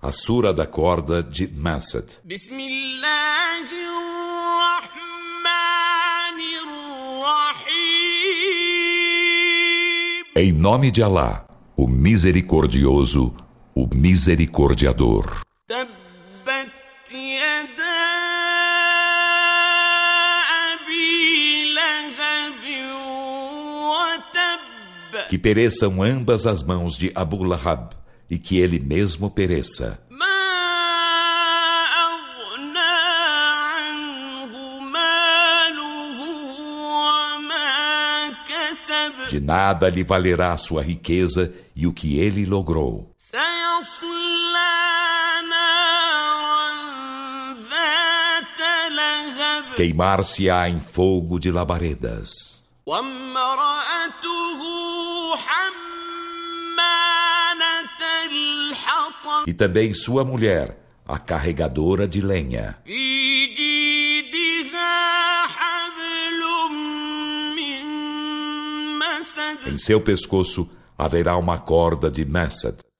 A sura da corda de Masad. Em nome de Alá, o misericordioso, o misericordiador. Que pereçam ambas as mãos de Abu Lahab e que ele mesmo pereça. De nada lhe valerá sua riqueza e o que ele logrou. Queimar-se-á em fogo de labaredas. E também sua mulher, a carregadora de lenha. Em seu pescoço haverá uma corda de Masad.